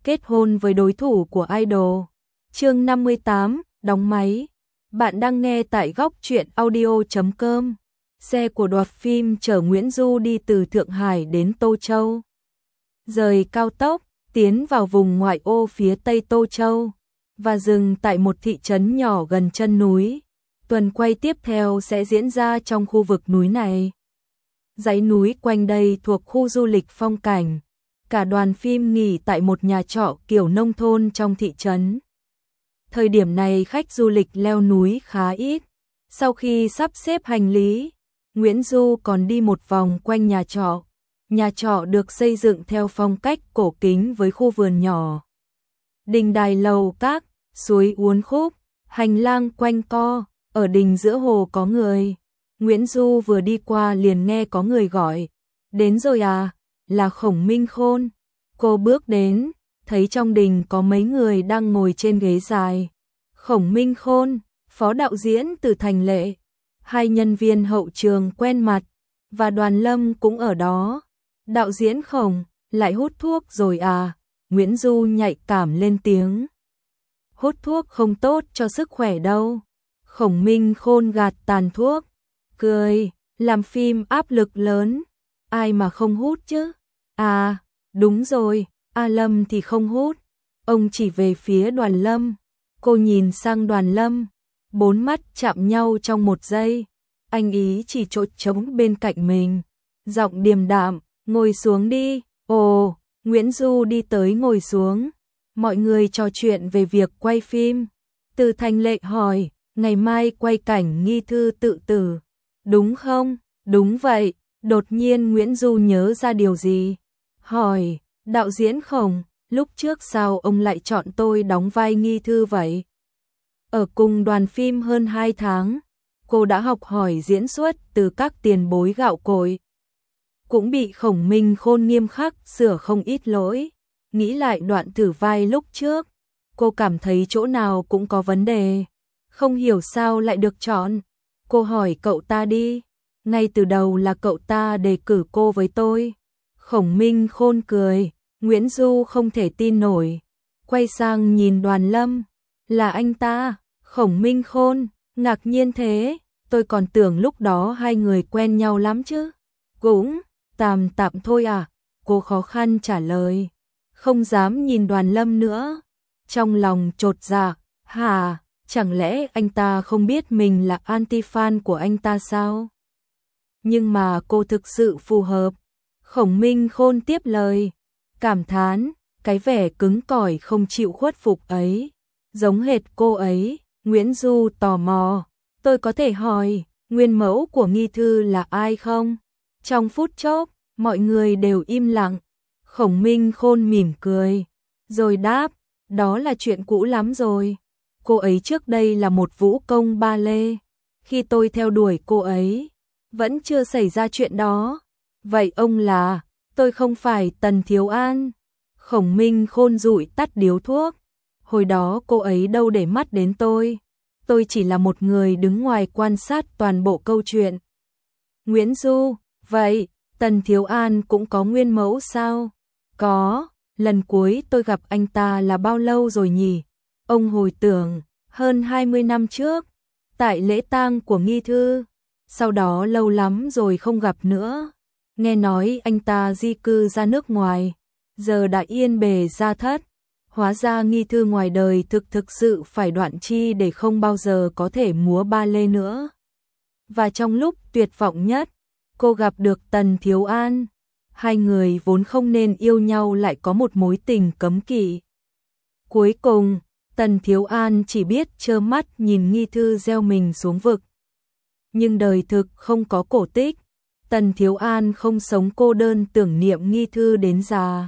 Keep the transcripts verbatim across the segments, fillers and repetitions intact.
kết hôn với đối thủ của idol. Chương năm mươi tám, đóng máy. Bạn đang nghe tại góc truyện audio chấm com. Xe của đoàn phim chở Nguyễn Du đi từ Thượng Hải đến Tô Châu. Rời cao tốc, tiến vào vùng ngoại ô phía tây Tô Châu và dừng tại một thị trấn nhỏ gần chân núi. Tuần quay tiếp theo sẽ diễn ra trong khu vực núi này. Dãy núi quanh đây thuộc khu du lịch phong cảnh. Cả đoàn phim nghỉ tại một nhà trọ kiểu nông thôn trong thị trấn. Thời điểm này khách du lịch leo núi khá ít. Sau khi sắp xếp hành lý, Nguyễn Du còn đi một vòng quanh nhà trọ. Nhà trọ được xây dựng theo phong cách cổ kính với khu vườn nhỏ. Đình đài lầu các, suối uốn khúc, hành lang quanh co, ở đình giữa hồ có người. Nguyễn Du vừa đi qua liền nghe có người gọi. Đến rồi à, là Khổng Minh Khôn. Cô bước đến, thấy trong đình có mấy người đang ngồi trên ghế dài. Khổng Minh Khôn, phó đạo diễn Từ Thành Lệ, hai nhân viên hậu trường quen mặt, và Đoàn Lâm cũng ở đó. Đạo diễn Khổng, lại hút thuốc rồi à? Nguyễn Du nhạy cảm lên tiếng. Hút thuốc không tốt cho sức khỏe đâu. Khổng Minh Khôn gạt tàn thuốc, cười, làm phim áp lực lớn, ai mà không hút chứ? À, đúng rồi, A Lâm thì không hút. Ông chỉ về phía Đoàn Lâm, cô nhìn sang Đoàn Lâm, bốn mắt chạm nhau trong một giây. Anh ý chỉ chỗ trống bên cạnh mình, giọng điềm đạm, ngồi xuống đi. Ồ, Nguyễn Du đi tới ngồi xuống. Mọi người trò chuyện về việc quay phim. Từ Thành Lệ hỏi, ngày mai quay cảnh Nghi Thư tự tử, đúng không? Đúng vậy. Đột nhiên Nguyễn Du nhớ ra điều gì, hỏi, đạo diễn Khổng, lúc trước sao ông lại chọn tôi đóng vai Nghi Thư vậy? Ở cùng đoàn phim hơn hai tháng, cô đã học hỏi diễn xuất từ các tiền bối gạo cội. Cũng bị Khổng Minh Khôn nghiêm khắc sửa không ít lỗi. Nghĩ lại đoạn thử vai lúc trước, cô cảm thấy chỗ nào cũng có vấn đề. Không hiểu sao lại được chọn. Cô hỏi cậu ta đi. Ngay từ đầu là cậu ta đề cử cô với tôi. Khổng Minh Khôn cười. Nguyễn Du không thể tin nổi. Quay sang nhìn Đoàn Lâm. Là anh ta? Khổng Minh Khôn ngạc nhiên thế. Tôi còn tưởng lúc đó hai người quen nhau lắm chứ. Cũng tạm tạm thôi à? Cô khó khăn trả lời. Không dám nhìn Đoàn Lâm nữa. Trong lòng chột dạ. Hả? Chẳng lẽ anh ta không biết mình là anti-fan của anh ta sao? Nhưng mà cô thực sự phù hợp. Khổng Minh Khôn tiếp lời, cảm thán, cái vẻ cứng cỏi không chịu khuất phục ấy, giống hệt cô ấy. Nguyễn Du tò mò, tôi có thể hỏi, nguyên mẫu của Nghi Thư là ai không? Trong phút chốc, mọi người đều im lặng. Khổng Minh Khôn mỉm cười, rồi đáp, đó là chuyện cũ lắm rồi. Cô ấy trước đây là một vũ công ba lê. Khi tôi theo đuổi cô ấy, vẫn chưa xảy ra chuyện đó. Vậy ông là? Tôi không phải Tần Thiếu An. Khổng Minh Khôn dụi tắt điếu thuốc. Hồi đó cô ấy đâu để mắt đến tôi. Tôi chỉ là một người đứng ngoài quan sát toàn bộ câu chuyện. Nguyễn Du, vậy Tần Thiếu An cũng có nguyên mẫu sao? Có, lần cuối tôi gặp anh ta là bao lâu rồi nhỉ? Ông hồi tưởng, hơn hai mươi năm trước, tại lễ tang của Nghi Thư. Sau đó lâu lắm rồi không gặp nữa. Nghe nói anh ta di cư ra nước ngoài, giờ đã yên bề gia thất. Hóa ra Nghi Thư ngoài đời thực thực sự phải đoạn chi để không bao giờ có thể múa ba lê nữa. Và trong lúc tuyệt vọng nhất, cô gặp được Tần Thiếu An. Hai người vốn không nên yêu nhau lại có một mối tình cấm kỵ. Cuối cùng, Tần Thiếu An chỉ biết trơ mắt nhìn Nghi Thư gieo mình xuống vực. Nhưng đời thực không có cổ tích. Tần Thiếu An không sống cô đơn tưởng niệm Nghi Thư đến già.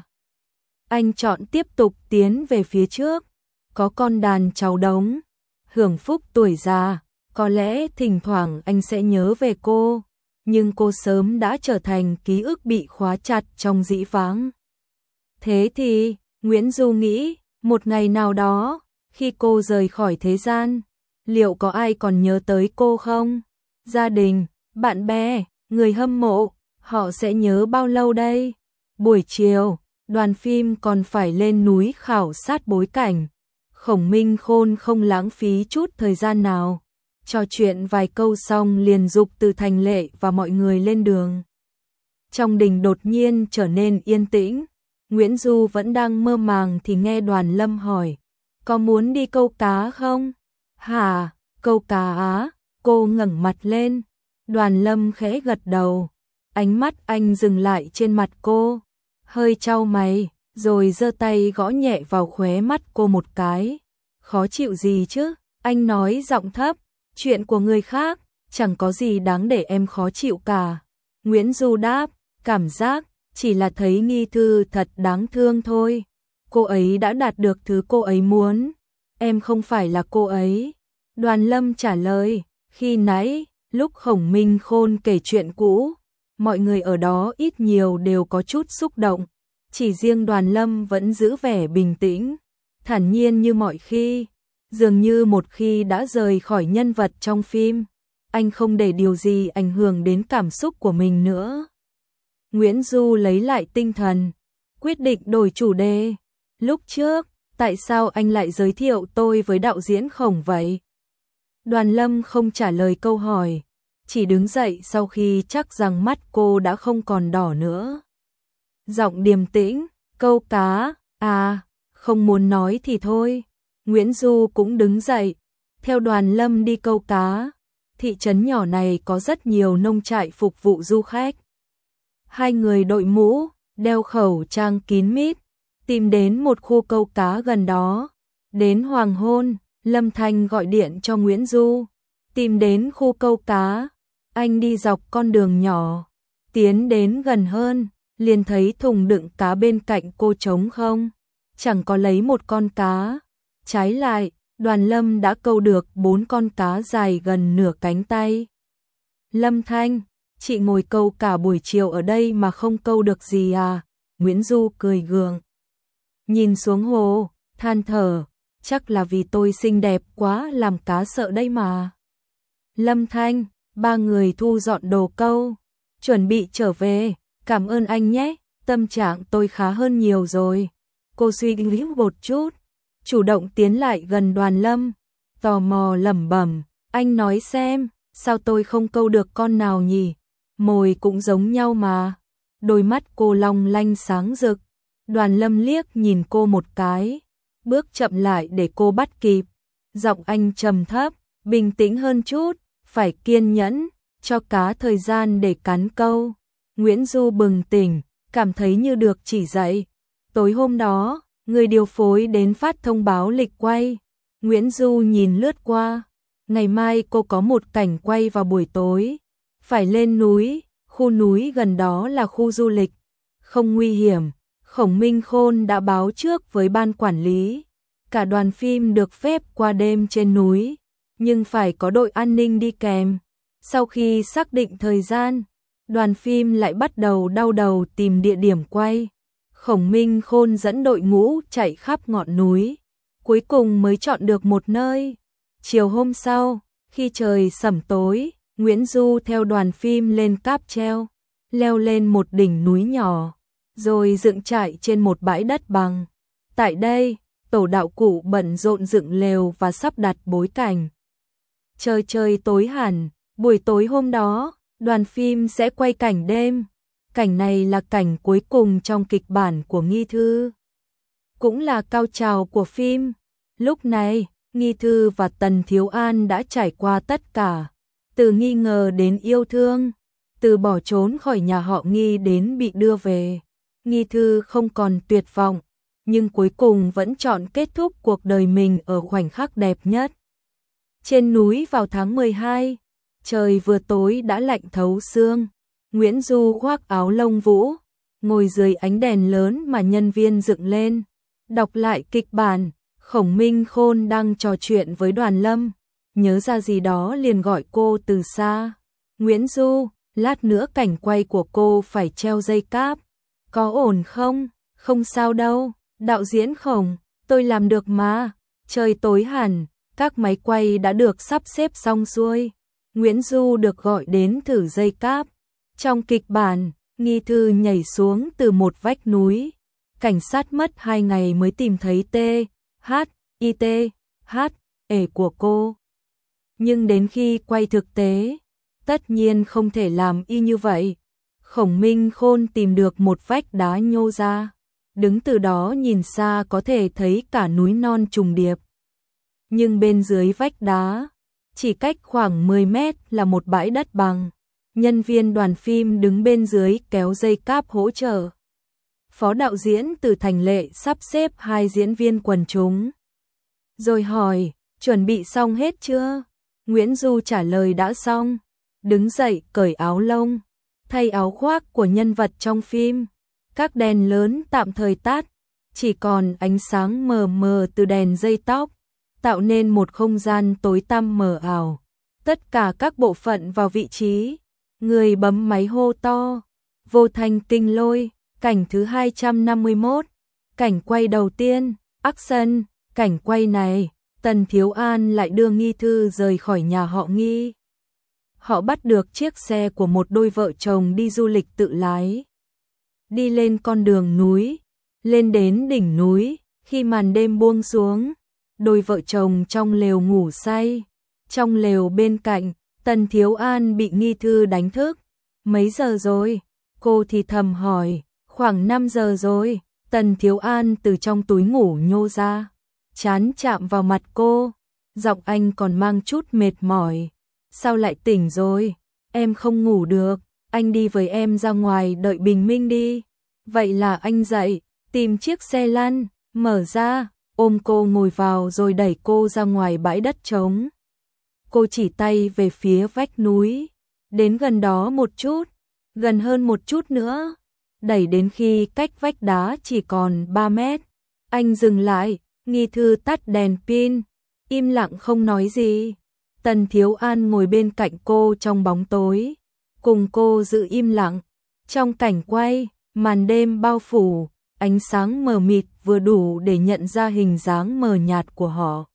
Anh chọn tiếp tục tiến về phía trước. Có con đàn cháu đống, hưởng phúc tuổi già. Có lẽ thỉnh thoảng anh sẽ nhớ về cô. Nhưng cô sớm đã trở thành ký ức bị khóa chặt trong dĩ vãng. Thế thì, Nguyễn Du nghĩ, một ngày nào đó, khi cô rời khỏi thế gian, liệu có ai còn nhớ tới cô không? Gia đình, bạn bè, người hâm mộ, họ sẽ nhớ bao lâu đây? Buổi chiều, đoàn phim còn phải lên núi khảo sát bối cảnh. Khổng Minh Khôn không lãng phí chút thời gian nào, trò chuyện vài câu xong liền giục Từ Thành Lệ và mọi người lên đường. Trong đình đột nhiên trở nên yên tĩnh, Nguyễn Du vẫn đang mơ màng thì nghe Đoàn Lâm hỏi, có muốn đi câu cá không? Hả, câu cá á? Cô ngẩng mặt lên. Đoàn Lâm khẽ gật đầu, ánh mắt anh dừng lại trên mặt cô, hơi chau mày, rồi giơ tay gõ nhẹ vào khóe mắt cô một cái. Khó chịu gì chứ? Anh nói giọng thấp, chuyện của người khác, chẳng có gì đáng để em khó chịu cả. Nguyễn Du đáp, cảm giác, chỉ là thấy Nghi Thư thật đáng thương thôi. Cô ấy đã đạt được thứ cô ấy muốn, em không phải là cô ấy. Đoàn Lâm trả lời, khi nãy, lúc Khổng Minh Khôn kể chuyện cũ, mọi người ở đó ít nhiều đều có chút xúc động. Chỉ riêng Đoàn Lâm vẫn giữ vẻ bình tĩnh, thản nhiên như mọi khi. Dường như một khi đã rời khỏi nhân vật trong phim, anh không để điều gì ảnh hưởng đến cảm xúc của mình nữa. Nguyễn Du lấy lại tinh thần, quyết định đổi chủ đề. Lúc trước, tại sao anh lại giới thiệu tôi với đạo diễn Khổng vậy? Đoàn Lâm không trả lời câu hỏi, chỉ đứng dậy sau khi chắc rằng mắt cô đã không còn đỏ nữa. Giọng điềm tĩnh, câu cá, à, không muốn nói thì thôi. Nguyễn Du cũng đứng dậy, theo Đoàn Lâm đi câu cá. Thị trấn nhỏ này có rất nhiều nông trại phục vụ du khách. Hai người đội mũ, đeo khẩu trang kín mít, tìm đến một khu câu cá gần đó. Đến hoàng hôn, Lâm Thanh gọi điện cho Nguyễn Du, tìm đến khu câu cá. Anh đi dọc con đường nhỏ, tiến đến gần hơn, liền thấy thùng đựng cá bên cạnh cô trống không, chẳng có lấy một con cá. Trái lại, Đoàn Lâm đã câu được bốn con cá dài gần nửa cánh tay. Lâm Thanh, chị ngồi câu cả buổi chiều ở đây mà không câu được gì à? Nguyễn Du cười gượng, nhìn xuống hồ, than thở, chắc là vì tôi xinh đẹp quá làm cá sợ đây mà. Lâm Thanh, ba người thu dọn đồ câu, chuẩn bị trở về, cảm ơn anh nhé, tâm trạng tôi khá hơn nhiều rồi. Cô suy nghĩ một chút, chủ động tiến lại gần Đoàn Lâm, tò mò lẩm bẩm, anh nói xem, sao tôi không câu được con nào nhỉ? Mồi cũng giống nhau mà. Đôi mắt cô long lanh sáng rực. Đoàn Lâm liếc nhìn cô một cái, bước chậm lại để cô bắt kịp. Giọng anh trầm thấp, bình tĩnh hơn chút, phải kiên nhẫn, cho cá thời gian để cắn câu. Nguyễn Du bừng tỉnh, cảm thấy như được chỉ dạy. Tối hôm đó, người điều phối đến phát thông báo lịch quay. Nguyễn Du nhìn lướt qua, ngày mai cô có một cảnh quay vào buổi tối, phải lên núi, khu núi gần đó là khu du lịch, không nguy hiểm. Khổng Minh Khôn đã báo trước với ban quản lý, cả đoàn phim được phép qua đêm trên núi, nhưng phải có đội an ninh đi kèm. Sau khi xác định thời gian, đoàn phim lại bắt đầu đau đầu tìm địa điểm quay. Khổng Minh Khôn dẫn đội ngũ chạy khắp ngọn núi, cuối cùng mới chọn được một nơi. Chiều hôm sau, khi trời sẩm tối, Nguyễn Du theo đoàn phim lên cáp treo, leo lên một đỉnh núi nhỏ, rồi dựng trại trên một bãi đất bằng. Tại đây, tổ đạo cụ bận rộn dựng lều và sắp đặt bối cảnh. Trời trời tối hẳn, buổi tối hôm đó, đoàn phim sẽ quay cảnh đêm. Cảnh này là cảnh cuối cùng trong kịch bản của Nghi Thư, cũng là cao trào của phim. Lúc này, Nghi Thư và Tần Thiếu An đã trải qua tất cả, từ nghi ngờ đến yêu thương, từ bỏ trốn khỏi nhà họ Nghi đến bị đưa về. Nghi Thư không còn tuyệt vọng, nhưng cuối cùng vẫn chọn kết thúc cuộc đời mình ở khoảnh khắc đẹp nhất. Trên núi vào tháng mười hai, trời vừa tối đã lạnh thấu xương. Nguyễn Du khoác áo lông vũ, ngồi dưới ánh đèn lớn mà nhân viên dựng lên, đọc lại kịch bản. Khổng Minh Khôn đang trò chuyện với Đoàn Lâm, nhớ ra gì đó liền gọi cô từ xa. Nguyễn Du, lát nữa cảnh quay của cô phải treo dây cáp, có ổn không? Không sao đâu, đạo diễn Khổng, tôi làm được mà. Trời tối hẳn, các máy quay đã được sắp xếp xong xuôi. Nguyễn Du được gọi đến thử dây cáp. Trong kịch bản, Nghi Thư nhảy xuống từ một vách núi, cảnh sát mất hai ngày mới tìm thấy T, H, I T, H, ể của cô. Nhưng đến khi quay thực tế, tất nhiên không thể làm y như vậy. Khổng Minh Khôn tìm được một vách đá nhô ra, đứng từ đó nhìn xa có thể thấy cả núi non trùng điệp. Nhưng bên dưới vách đá, chỉ cách khoảng mười mét là một bãi đất bằng. Nhân viên đoàn phim đứng bên dưới kéo dây cáp hỗ trợ. Phó đạo diễn Từ Thành Lệ sắp xếp hai diễn viên quần chúng. Rồi hỏi, chuẩn bị xong hết chưa? Nguyễn Du trả lời đã xong. Đứng dậy cởi áo lông, thay áo khoác của nhân vật trong phim. Các đèn lớn tạm thời tắt, chỉ còn ánh sáng mờ mờ từ đèn dây tóc, tạo nên một không gian tối tăm mờ ảo. Tất cả các bộ phận vào vị trí, người bấm máy hô to, vô thanh kinh lôi, cảnh thứ hai trăm năm mươi mốt, cảnh quay đầu tiên, action, cảnh quay này, Tần Thiếu An lại đưa Nghi Thư rời khỏi nhà họ Nghi. Họ bắt được chiếc xe của một đôi vợ chồng đi du lịch tự lái. Đi lên con đường núi, lên đến đỉnh núi, khi màn đêm buông xuống, đôi vợ chồng trong lều ngủ say. Trong lều bên cạnh, Tần Thiếu An bị Nghi Thư đánh thức. Mấy giờ rồi? Cô thì thầm hỏi. Khoảng năm giờ rồi. Tần Thiếu An từ trong túi ngủ nhô ra, trán chạm vào mặt cô. Giọng anh còn mang chút mệt mỏi. Sao lại tỉnh rồi? Em không ngủ được. Anh đi với em ra ngoài đợi bình minh đi. Vậy là anh dậy, tìm chiếc xe lăn, mở ra, ôm cô ngồi vào rồi đẩy cô ra ngoài bãi đất trống. Cô chỉ tay về phía vách núi, đến gần đó một chút, gần hơn một chút nữa, đẩy đến khi cách vách đá chỉ còn ba mét. Anh dừng lại, Nghi Thư tắt đèn pin, im lặng không nói gì. Tần Thiếu An ngồi bên cạnh cô trong bóng tối, cùng cô giữ im lặng. Trong cảnh quay, màn đêm bao phủ, ánh sáng mờ mịt vừa đủ để nhận ra hình dáng mờ nhạt của họ.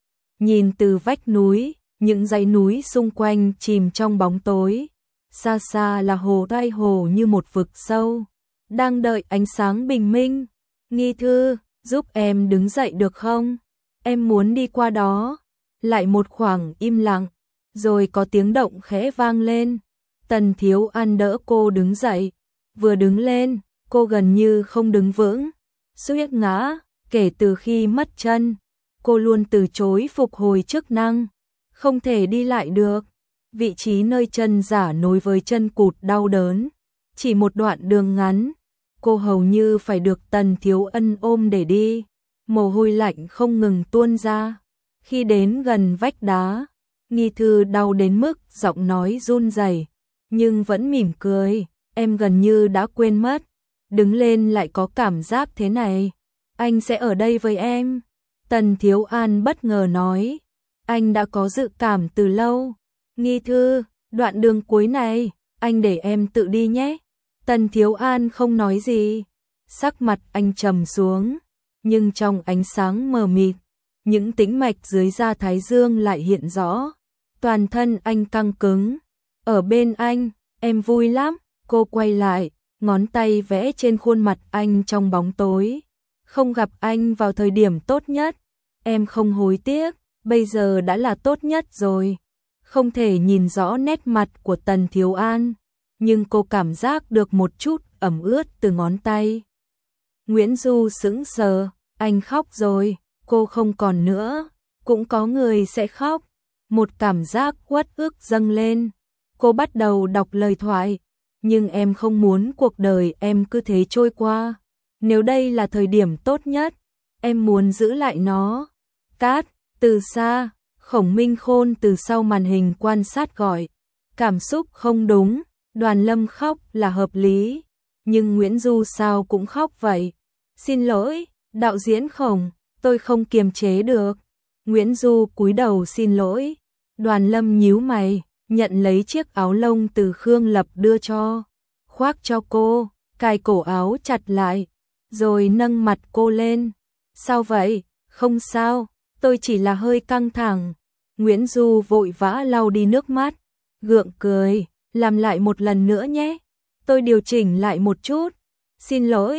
Nhìn từ vách núi, những dãy núi xung quanh chìm trong bóng tối. Xa xa là hồ Rai Hồ như một vực sâu, đang đợi ánh sáng bình minh. Nghi Thư, giúp em đứng dậy được không? Em muốn đi qua đó. Lại một khoảng im lặng, rồi có tiếng động khẽ vang lên. Tần Thiếu An đỡ cô đứng dậy. Vừa đứng lên, cô gần như không đứng vững, suýt ngã. Kể từ khi mất chân, cô luôn từ chối phục hồi chức năng, không thể đi lại được. Vị trí nơi chân giả nối với chân cụt đau đớn. Chỉ một đoạn đường ngắn, cô hầu như phải được Tần Thiếu Ân ôm để đi. Mồ hôi lạnh không ngừng tuôn ra. Khi đến gần vách đá, Nghi Thư đau đến mức giọng nói run rẩy, nhưng vẫn mỉm cười. Em gần như đã quên mất, đứng lên lại có cảm giác thế này. Anh sẽ ở đây với em. Tần Thiếu An bất ngờ nói. Anh đã có dự cảm từ lâu. Nghi Thư, đoạn đường cuối này, anh để em tự đi nhé. Tần Thiếu An không nói gì. Sắc mặt anh trầm xuống, nhưng trong ánh sáng mờ mịt, những tĩnh mạch dưới da thái dương lại hiện rõ. Toàn thân anh căng cứng. Ở bên anh, em vui lắm. Cô quay lại, ngón tay vẽ trên khuôn mặt anh trong bóng tối. Không gặp anh vào thời điểm tốt nhất, em không hối tiếc, bây giờ đã là tốt nhất rồi. Không thể nhìn rõ nét mặt của Tần Thiếu An, nhưng cô cảm giác được một chút ẩm ướt từ ngón tay. Nguyễn Du sững sờ, anh khóc rồi. Cô không còn nữa, cũng có người sẽ khóc. Một cảm giác uất ức dâng lên. Cô bắt đầu đọc lời thoại. Nhưng em không muốn cuộc đời em cứ thế trôi qua. Nếu đây là thời điểm tốt nhất, em muốn giữ lại nó. Cát, từ xa, Khổng Minh Khôn từ sau màn hình quan sát gọi. Cảm xúc không đúng, Đoàn Lâm khóc là hợp lý. Nhưng Nguyễn Du sao cũng khóc vậy? Xin lỗi, đạo diễn Khổng, tôi không kiềm chế được. Nguyễn Du cúi đầu xin lỗi. Đoàn Lâm nhíu mày, nhận lấy chiếc áo lông từ Khương Lập đưa cho, khoác cho cô, cài cổ áo chặt lại, rồi nâng mặt cô lên. Sao vậy? Không sao, tôi chỉ là hơi căng thẳng. Nguyễn Du vội vã lau đi nước mắt, gượng cười, làm lại một lần nữa nhé. Tôi điều chỉnh lại một chút. Xin lỗi,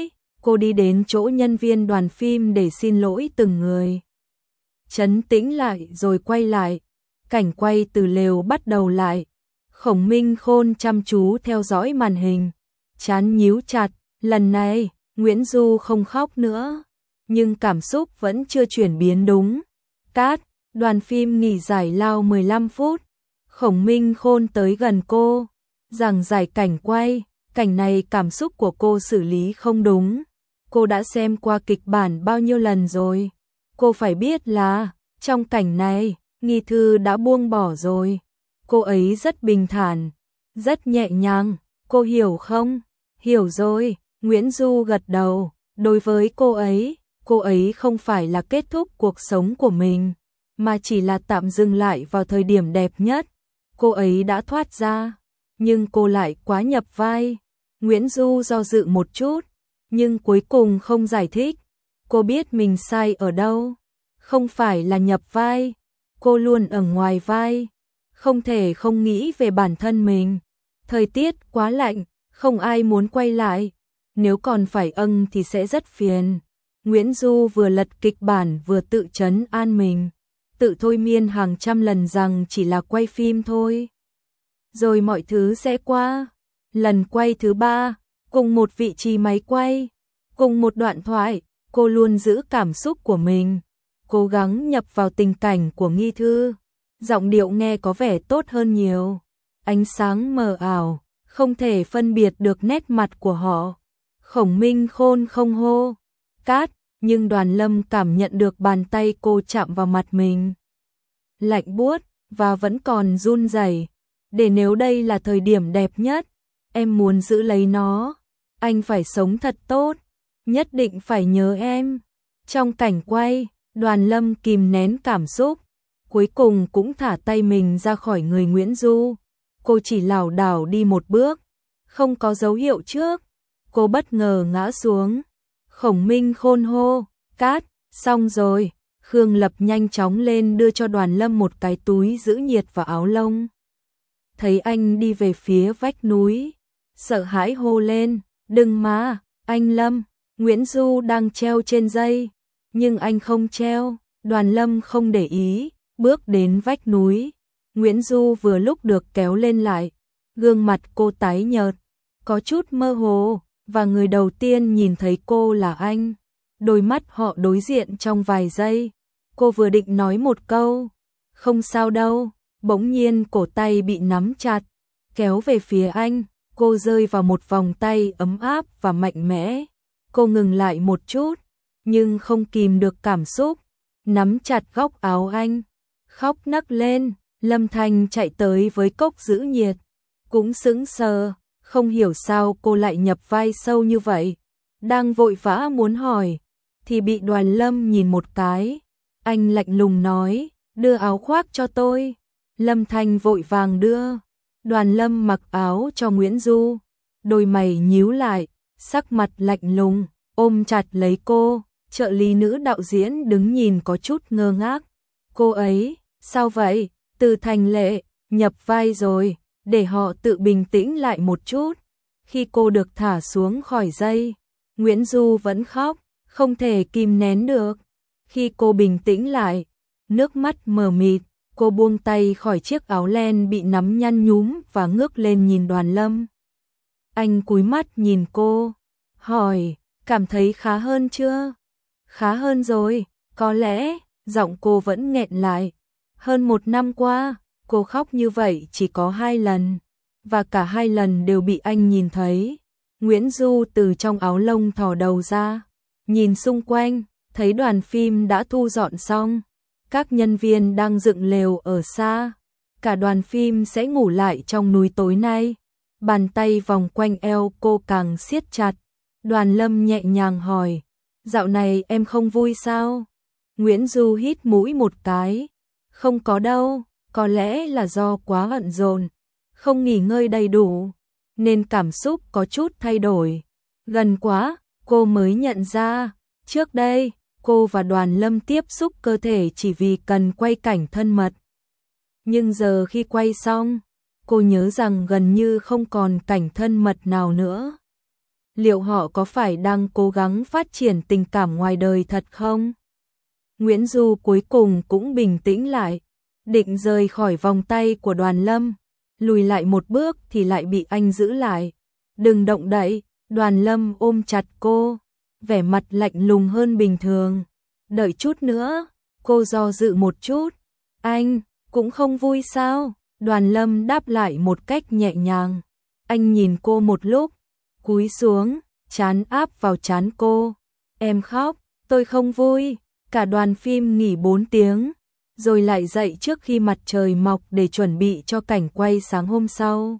Cô đi đến chỗ nhân viên đoàn phim để xin lỗi từng người. Trấn tĩnh lại rồi quay lại. Cảnh quay từ lều bắt đầu lại. Khổng Minh Khôn chăm chú theo dõi màn hình. Trán nhíu chặt, lần này, Nguyễn Du không khóc nữa. Nhưng cảm xúc vẫn chưa chuyển biến đúng. Cát, đoàn phim nghỉ giải lao mười lăm phút. Khổng Minh Khôn tới gần cô, giảng giải cảnh quay. Cảnh này cảm xúc của cô xử lý không đúng. Cô đã xem qua kịch bản bao nhiêu lần rồi. Cô phải biết là, trong cảnh này, Nghi Thư đã buông bỏ rồi. Cô ấy rất bình thản, rất nhẹ nhàng. Cô hiểu không? Hiểu rồi, Nguyễn Du gật đầu. Đối với cô ấy, cô ấy không phải là kết thúc cuộc sống của mình, mà chỉ là tạm dừng lại vào thời điểm đẹp nhất. Cô ấy đã thoát ra, nhưng cô lại quá nhập vai. Nguyễn Du do dự một chút, nhưng cuối cùng không giải thích. Cô biết mình sai ở đâu. Không phải là nhập vai, cô luôn ở ngoài vai. Không thể không nghĩ về bản thân mình. Thời tiết quá lạnh, không ai muốn quay lại. Nếu còn phải âng thì sẽ rất phiền. Nguyễn Du vừa lật kịch bản vừa tự trấn an mình. Tự thôi miên hàng trăm lần rằng chỉ là quay phim thôi. Rồi mọi thứ sẽ qua. Lần quay thứ ba, cùng một vị trí máy quay, cùng một đoạn thoại, cô luôn giữ cảm xúc của mình. Cố gắng nhập vào tình cảnh của Nghi Thư. Giọng điệu nghe có vẻ tốt hơn nhiều. Ánh sáng mờ ảo, không thể phân biệt được nét mặt của họ. Khổng Minh Khôn không hô cát, nhưng Đoàn Lâm cảm nhận được bàn tay cô chạm vào mặt mình. Lạnh buốt và vẫn còn run rẩy. Để nếu đây là thời điểm đẹp nhất, em muốn giữ lấy nó. Anh phải sống thật tốt, nhất định phải nhớ em. Trong cảnh quay, Đoàn Lâm kìm nén cảm xúc, cuối cùng cũng thả tay mình ra khỏi người Nguyễn Du. Cô chỉ lảo đảo đi một bước, không có dấu hiệu trước. Cô bất ngờ ngã xuống. Khổng Minh Khôn hô, cát, xong rồi. Khương Lập nhanh chóng lên đưa cho Đoàn Lâm một cái túi giữ nhiệt và áo lông. Thấy anh đi về phía vách núi, sợ hãi hô lên, đừng mà, anh Lâm. Nguyễn Du đang treo trên dây, nhưng anh không treo. Đoàn Lâm không để ý, bước đến vách núi. Nguyễn Du vừa lúc được kéo lên lại, gương mặt cô tái nhợt, có chút mơ hồ, và người đầu tiên nhìn thấy cô là anh. Đôi mắt họ đối diện trong vài giây. Cô vừa định nói một câu, không sao đâu, bỗng nhiên cổ tay bị nắm chặt, kéo về phía anh. Cô rơi vào một vòng tay ấm áp và mạnh mẽ. Cô ngừng lại một chút, nhưng không kìm được cảm xúc, nắm chặt góc áo anh, khóc nấc lên. Lâm Thanh chạy tới với cốc giữ nhiệt, cũng sững sờ, không hiểu sao cô lại nhập vai sâu như vậy. Đang vội vã muốn hỏi, thì bị Đoàn Lâm nhìn một cái. Anh lạnh lùng nói, đưa áo khoác cho tôi. Lâm Thanh vội vàng đưa. Đoàn Lâm mặc áo cho Nguyễn Du, đôi mày nhíu lại, sắc mặt lạnh lùng, ôm chặt lấy cô. Trợ lý nữ đạo diễn đứng nhìn có chút ngơ ngác. Cô ấy, sao vậy? Từ Thành Lệ, nhập vai rồi, để họ tự bình tĩnh lại một chút. Khi cô được thả xuống khỏi dây, Nguyễn Du vẫn khóc, không thể kìm nén được. Khi cô bình tĩnh lại, nước mắt mờ mịt, cô buông tay khỏi chiếc áo len bị nắm nhăn nhúm và ngước lên nhìn Đoàn Lâm. Anh cúi mắt nhìn cô, hỏi, cảm thấy khá hơn chưa? Khá hơn rồi, có lẽ. Giọng cô vẫn nghẹn lại. Hơn một năm qua, cô khóc như vậy chỉ có hai lần, và cả hai lần đều bị anh nhìn thấy. Nguyễn Du từ trong áo lông thò đầu ra, nhìn xung quanh, thấy đoàn phim đã thu dọn xong. Các nhân viên đang dựng lều ở xa. Cả đoàn phim sẽ ngủ lại trong núi tối nay. Bàn tay vòng quanh eo cô càng siết chặt. Đoàn Lâm nhẹ nhàng hỏi, dạo này em không vui sao? Nguyễn Du hít mũi một cái, không có đâu, có lẽ là do quá bận rộn, không nghỉ ngơi đầy đủ, nên cảm xúc có chút thay đổi. Gần quá, cô mới nhận ra, trước đây, cô và Đoàn Lâm tiếp xúc cơ thể chỉ vì cần quay cảnh thân mật. Nhưng giờ khi quay xong, cô nhớ rằng gần như không còn cảnh thân mật nào nữa. liệu họ có phải đang cố gắng phát triển tình cảm ngoài đời thật không? Nguyễn Du cuối cùng cũng bình tĩnh lại, định rời khỏi vòng tay của Đoàn Lâm, lùi lại một bước thì lại bị anh giữ lại. Đừng động đậy, Đoàn Lâm ôm chặt cô, vẻ mặt lạnh lùng hơn bình thường. Đợi chút nữa, cô do dự một chút. Anh, cũng không vui sao? Đoàn Lâm đáp lại một cách nhẹ nhàng. Anh nhìn cô một lúc, cúi xuống, trán áp vào trán cô. Em khóc, tôi không vui. Cả đoàn phim nghỉ bốn tiếng, rồi lại dậy trước khi mặt trời mọc để chuẩn bị cho cảnh quay sáng hôm sau.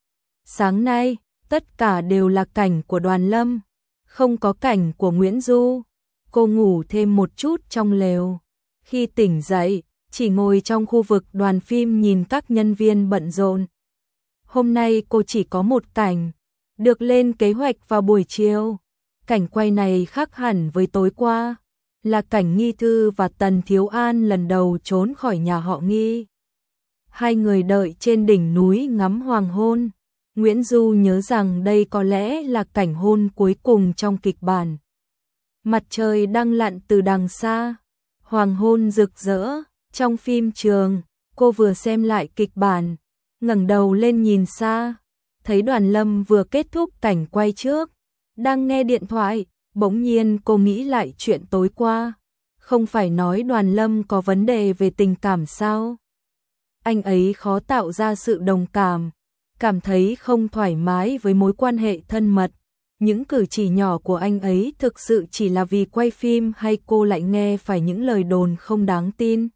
Sáng nay, tất cả đều là cảnh của Đoàn Lâm, không có cảnh của Nguyễn Du. Cô ngủ thêm một chút trong lều. Khi tỉnh dậy, chỉ ngồi trong khu vực đoàn phim nhìn các nhân viên bận rộn. Hôm nay cô chỉ có một cảnh, được lên kế hoạch vào buổi chiều. Cảnh quay này khác hẳn với tối qua, là cảnh Nghi Thư và Tần Thiếu An lần đầu trốn khỏi nhà họ Nghi. Hai người đợi trên đỉnh núi ngắm hoàng hôn. Nguyễn Du nhớ rằng đây có lẽ là cảnh hôn cuối cùng trong kịch bản. Mặt trời đang lặn từ đằng xa, hoàng hôn rực rỡ. Trong phim trường, cô vừa xem lại kịch bản, ngẩng đầu lên nhìn xa, thấy Đoàn Lâm vừa kết thúc cảnh quay trước, đang nghe điện thoại. Bỗng nhiên cô nghĩ lại chuyện tối qua. Không phải nói Đoàn Lâm có vấn đề về tình cảm sao? Anh ấy khó tạo ra sự đồng cảm, cảm thấy không thoải mái với mối quan hệ thân mật. Những cử chỉ nhỏ của anh ấy thực sự chỉ là vì quay phim hay cô lại nghe phải những lời đồn không đáng tin?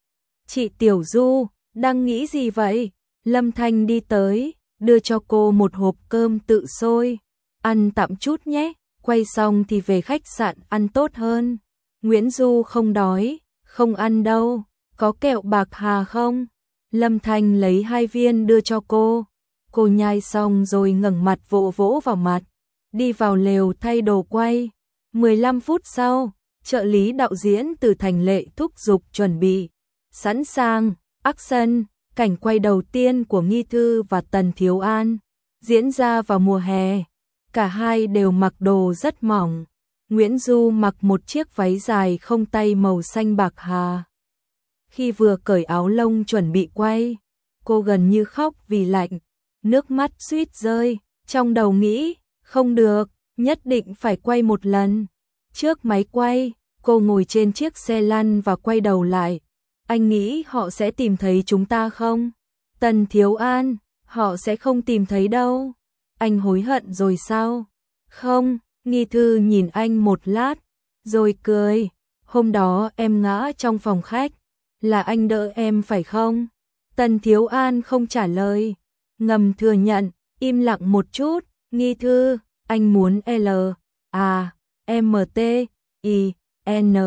Chị Tiểu Du, đang nghĩ gì vậy? Lâm Thanh đi tới, đưa cho cô một hộp cơm tự sôi. Ăn tạm chút nhé. Quay xong thì về khách sạn ăn tốt hơn. Nguyễn Du không đói, không ăn đâu, có kẹo bạc hà không? Lâm Thanh lấy hai viên đưa cho cô. Cô nhai xong rồi ngẩng mặt vỗ vỗ vào mặt, đi vào lều thay đồ quay. mười lăm phút sau, trợ lý đạo diễn Từ Thành Lệ thúc giục chuẩn bị. Sẵn sàng, action, cảnh quay đầu tiên của Nghi Thư và Tần Thiếu An, diễn ra vào mùa hè. Cả hai đều mặc đồ rất mỏng. Nguyễn Du mặc một chiếc váy dài không tay màu xanh bạc hà. Khi vừa cởi áo lông chuẩn bị quay, cô gần như khóc vì lạnh, nước mắt suýt rơi, trong đầu nghĩ, không được, nhất định phải quay một lần. Trước máy quay, cô ngồi trên chiếc xe lăn và quay đầu lại. Anh nghĩ họ sẽ tìm thấy chúng ta không? Tần Thiếu An, họ sẽ không tìm thấy đâu. Anh hối hận rồi sao? Không, Nghi Thư nhìn anh một lát, rồi cười. Hôm đó em ngã trong phòng khách, là anh đỡ em phải không? Tần Thiếu An không trả lời, ngầm thừa nhận, im lặng một chút. Nghi Thư, anh muốn L, A, M T, I, N.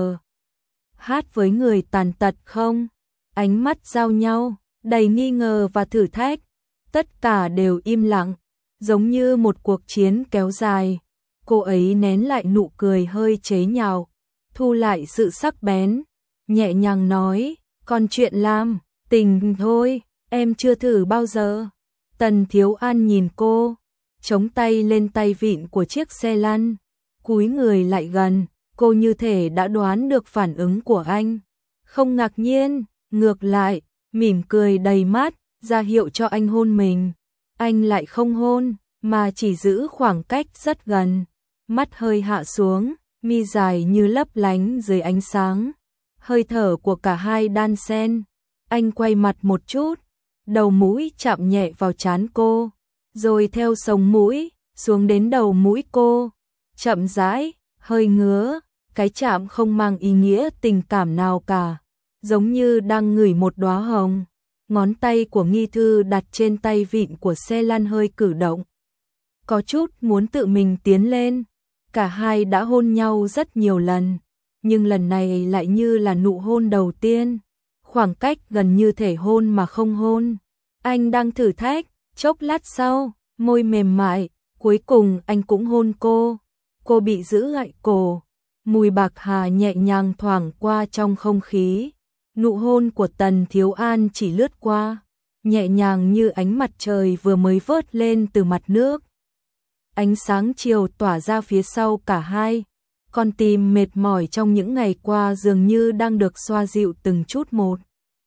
Hát với người tàn tật không? Ánh mắt giao nhau, đầy nghi ngờ và thử thách. Tất cả đều im lặng, giống như một cuộc chiến kéo dài. Cô ấy nén lại nụ cười hơi chế nhạo, thu lại sự sắc bén, nhẹ nhàng nói, còn chuyện làm, tình thôi, em chưa thử bao giờ. Tần Thiếu An nhìn cô, chống tay lên tay vịn của chiếc xe lăn, cúi người lại gần. Cô như thể đã đoán được phản ứng của anh, không ngạc nhiên, ngược lại, mỉm cười đầy mắt, ra hiệu cho anh hôn mình. Anh lại không hôn, mà chỉ giữ khoảng cách rất gần, mắt hơi hạ xuống, mi dài như lấp lánh dưới ánh sáng. Hơi thở của cả hai đan xen. Anh quay mặt một chút, đầu mũi chạm nhẹ vào trán cô, rồi theo sống mũi xuống đến đầu mũi cô, chậm rãi, hơi ngứa. Cái chạm không mang ý nghĩa tình cảm nào cả, giống như đang ngửi một đóa hồng. Ngón tay của Nghi Thư đặt trên tay vịn của xe lăn hơi cử động, có chút muốn tự mình tiến lên. Cả hai đã hôn nhau rất nhiều lần, nhưng lần này lại như là nụ hôn đầu tiên. Khoảng cách gần như thể hôn mà không hôn. Anh đang thử thách, chốc lát sau, môi mềm mại, cuối cùng anh cũng hôn cô. Cô bị giữ lại cổ. Mùi bạc hà nhẹ nhàng thoảng qua trong không khí. Nụ hôn của Tần Thiếu An chỉ lướt qua, nhẹ nhàng như ánh mặt trời vừa mới vớt lên từ mặt nước. Ánh sáng chiều tỏa ra phía sau cả hai. Con tim mệt mỏi trong những ngày qua dường như đang được xoa dịu từng chút một.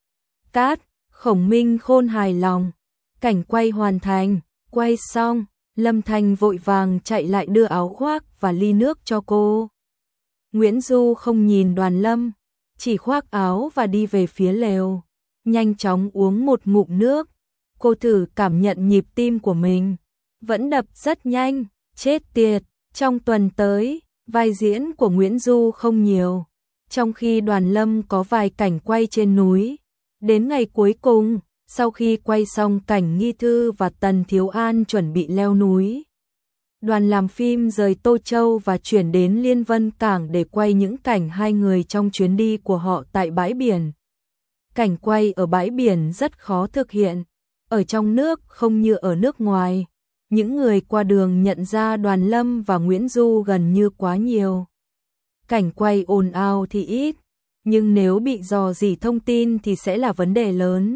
Cát, Khổng Minh Khôn hài lòng. Cảnh quay hoàn thành, quay xong, Lâm Thanh vội vàng chạy lại đưa áo khoác và ly nước cho cô. Nguyễn Du không nhìn Đoàn Lâm, chỉ khoác áo và đi về phía lều. Nhanh chóng uống một ngụm nước, cô thử cảm nhận nhịp tim của mình. Vẫn đập rất nhanh, chết tiệt, trong tuần tới, vai diễn của Nguyễn Du không nhiều. Trong khi Đoàn Lâm có vài cảnh quay trên núi. Đến ngày cuối cùng, sau khi quay xong cảnh Nghi Thư và Tần Thiếu An chuẩn bị leo núi, đoàn làm phim rời Tô Châu và chuyển đến Liên Vân Cảng để quay những cảnh hai người trong chuyến đi của họ tại bãi biển. Cảnh quay ở bãi biển rất khó thực hiện, ở trong nước không như ở nước ngoài. Những người qua đường nhận ra Đoàn Lâm và Nguyễn Du gần như quá nhiều. Cảnh quay ồn ào thì ít, nhưng nếu bị rò rỉ thông tin thì sẽ là vấn đề lớn.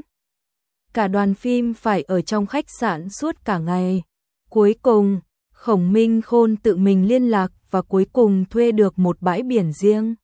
Cả đoàn phim phải ở trong khách sạn suốt cả ngày. Cuối cùng, Khổng Minh Khôn tự mình liên lạc và cuối cùng thuê được một bãi biển riêng.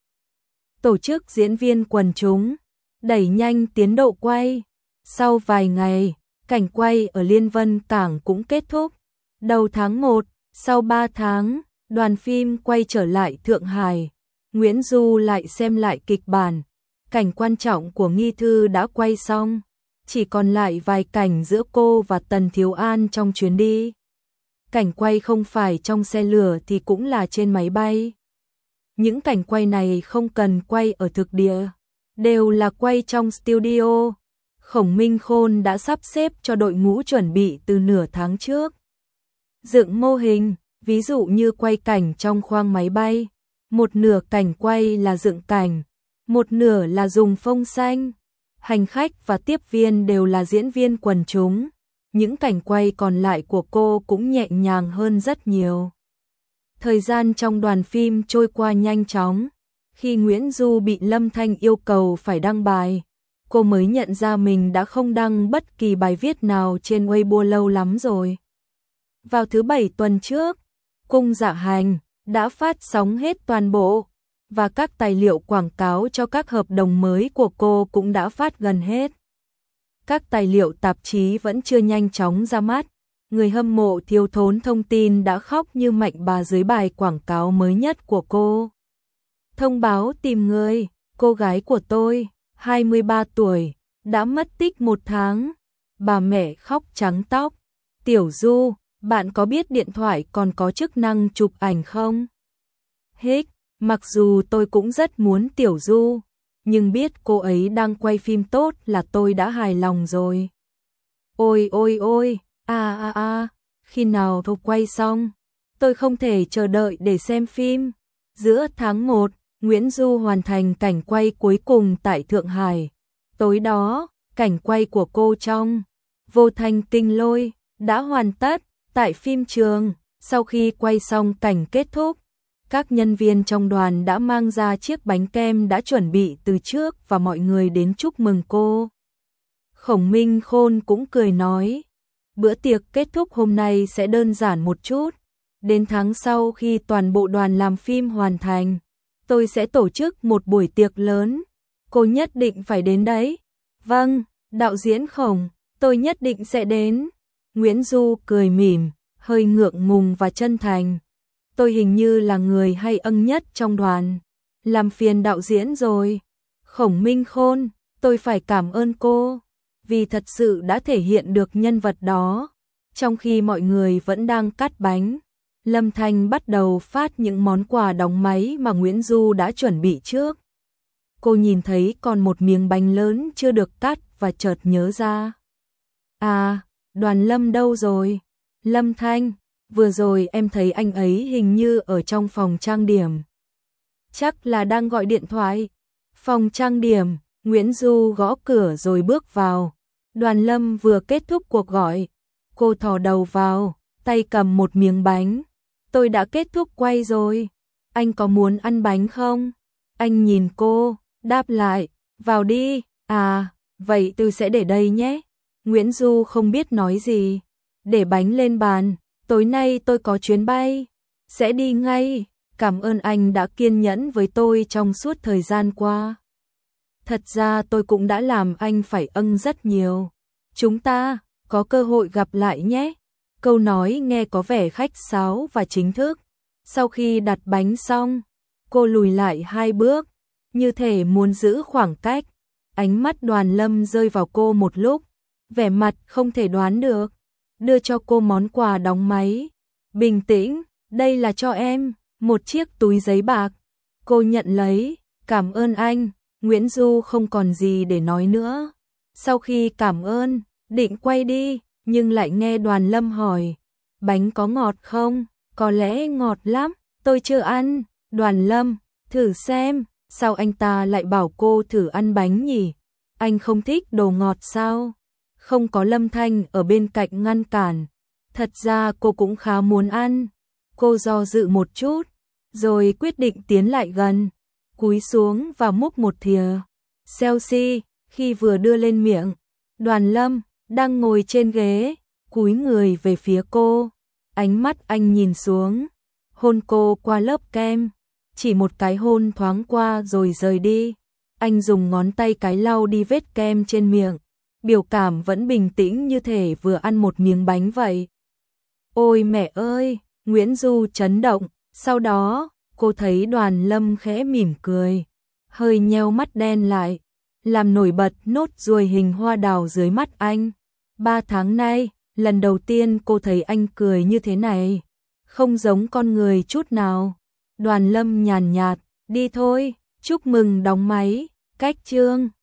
Tổ chức diễn viên quần chúng, đẩy nhanh tiến độ quay. Sau vài ngày, cảnh quay ở Liên Vân Cảng cũng kết thúc. Đầu tháng một, sau ba tháng, đoàn phim quay trở lại Thượng Hải. Nguyễn Du lại xem lại kịch bản. Cảnh quan trọng của Nghi Thư đã quay xong, chỉ còn lại vài cảnh giữa cô và Tần Thiếu An trong chuyến đi. Cảnh quay không phải trong xe lửa thì cũng là trên máy bay. Những cảnh quay này không cần quay ở thực địa, đều là quay trong studio. Khổng Minh Khôn đã sắp xếp cho đội ngũ chuẩn bị từ nửa tháng trước. Dựng mô hình, ví dụ như quay cảnh trong khoang máy bay, một nửa cảnh quay là dựng cảnh, một nửa là dùng phông xanh. Hành khách và tiếp viên đều là diễn viên quần chúng. Những cảnh quay còn lại của cô cũng nhẹ nhàng hơn rất nhiều. Thời gian trong đoàn phim trôi qua nhanh chóng. Khi Nguyễn Du bị Lâm Thanh yêu cầu phải đăng bài, cô mới nhận ra mình đã không đăng bất kỳ bài viết nào trên Weibo lâu lắm rồi. Vào thứ bảy tuần trước, Cung Dạ Hành đã phát sóng hết toàn bộ, và các tài liệu quảng cáo cho các hợp đồng mới của cô cũng đã phát gần hết. Các tài liệu tạp chí vẫn chưa nhanh chóng ra mắt. Người hâm mộ thiếu thốn thông tin đã khóc như Mạnh Bà dưới bài quảng cáo mới nhất của cô. Thông báo tìm người, cô gái của tôi, hai mươi ba tuổi, đã mất tích một tháng. Bà mẹ khóc trắng tóc. Tiểu Du, bạn có biết điện thoại còn có chức năng chụp ảnh không? Hích, mặc dù tôi cũng rất muốn Tiểu Du, nhưng biết cô ấy đang quay phim tốt là tôi đã hài lòng rồi. Ôi ôi ôi, a a a, khi nào tôi quay xong? Tôi không thể chờ đợi để xem phim. Giữa tháng một, Nguyễn Du hoàn thành cảnh quay cuối cùng tại Thượng Hải. Tối đó, cảnh quay của cô trong Vô Thanh Kinh Lôi đã hoàn tất tại phim trường. Sau khi quay xong cảnh kết thúc, các nhân viên trong đoàn đã mang ra chiếc bánh kem đã chuẩn bị từ trước và mọi người đến chúc mừng cô. Khổng Minh Khôn cũng cười nói, bữa tiệc kết thúc hôm nay sẽ đơn giản một chút. Đến tháng sau khi toàn bộ đoàn làm phim hoàn thành, tôi sẽ tổ chức một buổi tiệc lớn. Cô nhất định phải đến đấy. Vâng, đạo diễn Khổng, tôi nhất định sẽ đến. Nguyễn Du cười mỉm, hơi ngượng ngùng và chân thành. Tôi hình như là người hay ân nhất trong đoàn. Làm phiền đạo diễn rồi. Khổng Minh Khôn, tôi phải cảm ơn cô, vì thật sự đã thể hiện được nhân vật đó. Trong khi mọi người vẫn đang cắt bánh, Lâm Thanh bắt đầu phát những món quà đóng máy mà Nguyễn Du đã chuẩn bị trước. Cô nhìn thấy còn một miếng bánh lớn chưa được cắt và chợt nhớ ra. À, Đoàn Lâm đâu rồi? Lâm Thanh, vừa rồi em thấy anh ấy hình như ở trong phòng trang điểm. Chắc là đang gọi điện thoại. Phòng trang điểm, Nguyễn Du gõ cửa rồi bước vào. Đoàn Lâm vừa kết thúc cuộc gọi. Cô thò đầu vào, tay cầm một miếng bánh. Tôi đã kết thúc quay rồi. Anh có muốn ăn bánh không? Anh nhìn cô, đáp lại, vào đi. À, vậy tôi sẽ để đây nhé. Nguyễn Du không biết nói gì. Để bánh lên bàn, tối nay tôi có chuyến bay, sẽ đi ngay. Cảm ơn anh đã kiên nhẫn với tôi trong suốt thời gian qua. Thật ra tôi cũng đã làm anh phải ân rất nhiều. Chúng ta có cơ hội gặp lại nhé. Câu nói nghe có vẻ khách sáo và chính thức. Sau khi đặt bánh xong, cô lùi lại hai bước, như thể muốn giữ khoảng cách. Ánh mắt Đoàn Lâm rơi vào cô một lúc, vẻ mặt không thể đoán được. Đưa cho cô món quà đóng máy. Bình tĩnh, đây là cho em, một chiếc túi giấy bạc. Cô nhận lấy, cảm ơn anh. Nguyễn Du không còn gì để nói nữa. Sau khi cảm ơn, định quay đi, nhưng lại nghe Đoàn Lâm hỏi, bánh có ngọt không? Có lẽ ngọt lắm, tôi chưa ăn. Đoàn Lâm, thử xem, sao anh ta lại bảo cô thử ăn bánh nhỉ? Anh không thích đồ ngọt sao? Không có Lâm Thanh ở bên cạnh ngăn cản. Thật ra cô cũng khá muốn ăn. Cô do dự một chút, rồi quyết định tiến lại gần, cúi xuống và múc một thìa. Selfie, khi vừa đưa lên miệng, Đoàn Lâm đang ngồi trên ghế, cúi người về phía cô. Ánh mắt anh nhìn xuống, hôn cô qua lớp kem, chỉ một cái hôn thoáng qua rồi rời đi. Anh dùng ngón tay cái lau đi vết kem trên miệng, biểu cảm vẫn bình tĩnh như thể vừa ăn một miếng bánh vậy. Ôi mẹ ơi, Nguyễn Du chấn động, sau đó cô thấy Đoàn Lâm khẽ mỉm cười, hơi nheo mắt đen lại, làm nổi bật nốt ruồi hình hoa đào dưới mắt anh. Ba tháng nay, lần đầu tiên cô thấy anh cười như thế này, không giống con người chút nào. Đoàn Lâm nhàn nhạt, đi thôi, chúc mừng đóng máy, cách chương.